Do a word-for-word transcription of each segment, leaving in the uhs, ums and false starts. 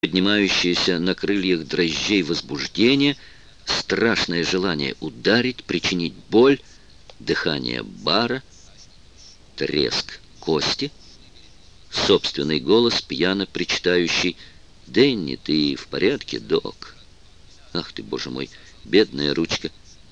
поднимающееся на крыльях дрожжей возбуждение, страшное желание ударить, причинить боль, дыхание бара, треск кости, собственный голос, пьяно причитающий: «Дэнни, ты в порядке, док? Ах ты, боже мой, бедная ручка!»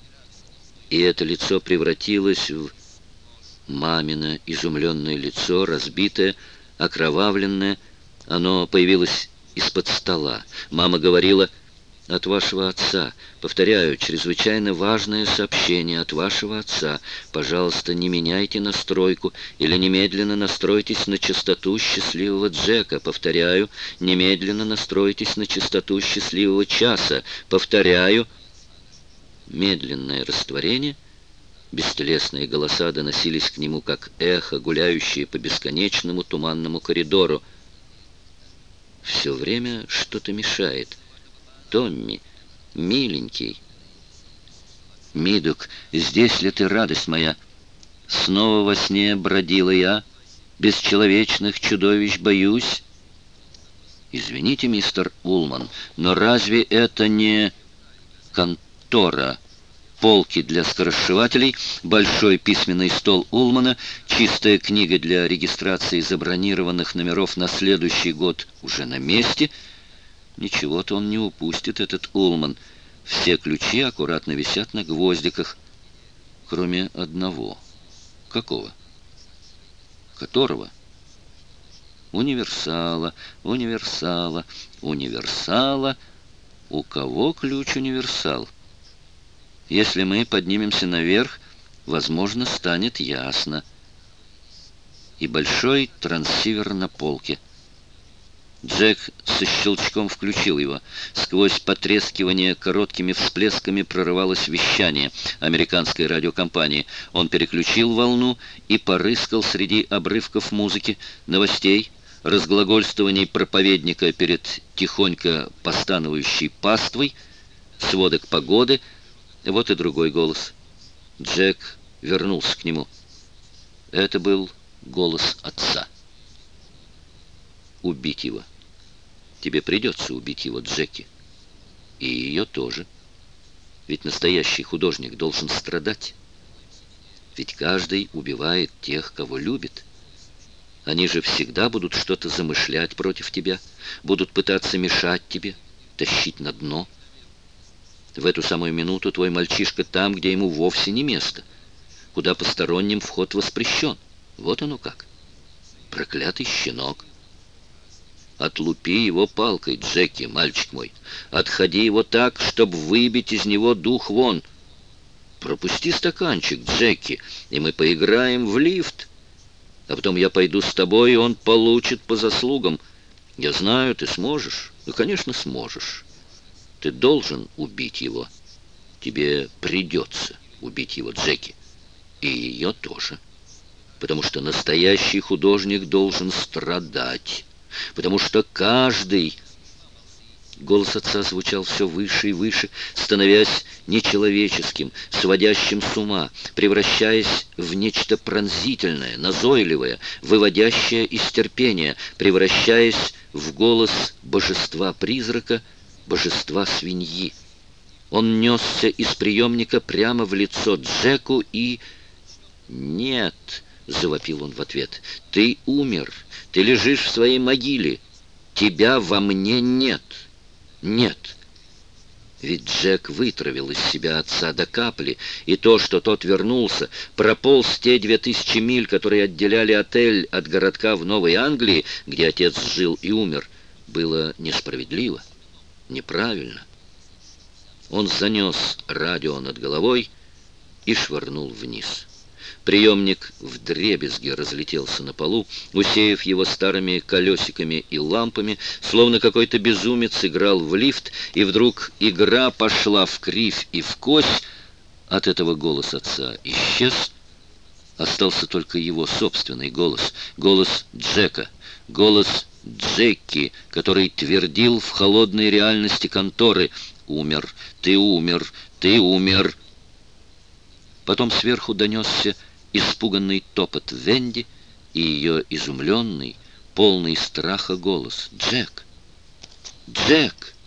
И это лицо превратилось в мамино изумленное лицо, разбитое, окровавленное. Оно появилось из-под стола. Мама говорила: «От вашего отца. Повторяю, чрезвычайно важное сообщение от вашего отца. Пожалуйста, не меняйте настройку или немедленно настройтесь на частоту счастливого Джека. Повторяю, немедленно настройтесь на частоту счастливого часа. Повторяю». Медленное растворение. Бестелесные голоса доносились к нему, как эхо, гуляющие по бесконечному туманному коридору. Все время что-то мешает. «Томми, миленький». «Мидук, здесь ли ты, радость моя? Снова во сне бродила я, бесчеловечных чудовищ боюсь». «Извините, мистер Улман, но разве это не контора?» Полки для скоросшивателей, большой письменный стол Улмана, чистая книга для регистрации забронированных номеров на следующий год уже на месте. Ничего-то он не упустит, этот Улман. Все ключи аккуратно висят на гвоздиках, кроме одного. Какого? Которого? Универсала, универсала, универсала. У кого ключ универсал? Если мы поднимемся наверх, возможно, станет ясно. И большой трансивер на полке. Джек со щелчком включил его. Сквозь потрескивание короткими всплесками прорывалось вещание американской радиокомпании. Он переключил волну и порыскал среди обрывков музыки, новостей, разглагольствований проповедника перед тихонько постановающей паствой, сводок погоды. Вот и другой голос. Джек вернулся к нему. Это был голос отца. «Убить его. Тебе придется убить его, Джеки. И ее тоже. Ведь настоящий художник должен страдать. Ведь каждый убивает тех, кого любит. Они же всегда будут что-то замышлять против тебя, будут пытаться мешать тебе, тащить на дно. В эту самую минуту твой мальчишка там, где ему вовсе не место, куда посторонним вход воспрещен. Вот оно как. Проклятый щенок. Отлупи его палкой, Джеки, мальчик мой. Отходи его так, чтобы выбить из него дух вон. Пропусти стаканчик, Джеки, и мы поиграем в лифт. А потом я пойду с тобой, и он получит по заслугам. Я знаю, ты сможешь. Ну, конечно, сможешь. Ты должен убить его. Тебе придется убить его, Джеки. И ее тоже. Потому что настоящий художник должен страдать. Потому что каждый... Голос отца звучал все выше и выше, становясь нечеловеческим, сводящим с ума, превращаясь в нечто пронзительное, назойливое, выводящее из терпения, превращаясь в голос божества-призрака, божества свиньи. Он несся из приемника прямо в лицо Джеку и... «Нет!» — завопил он в ответ. «Ты умер! Ты лежишь в своей могиле! Тебя во мне нет! Нет!» Ведь Джек вытравил из себя отца до капли, и то, что тот вернулся, прополз те две тысячи миль, которые отделяли отель от городка в Новой Англии, где отец жил и умер, было несправедливо. Неправильно. Он занес радио над головой и швырнул вниз. Приемник вдребезги разлетелся на полу, усеяв его старыми колесиками и лампами, словно какой-то безумец играл в лифт, и вдруг игра пошла в кривь и в кось. От этого голос отца исчез. Остался только его собственный голос, голос Джека, голос Джеки, который твердил в холодной реальности конторы: «Умер, ты умер, ты умер». Потом сверху донесся испуганный топот Венди и ее изумленный, полный страха голос: «Джек! Джек!»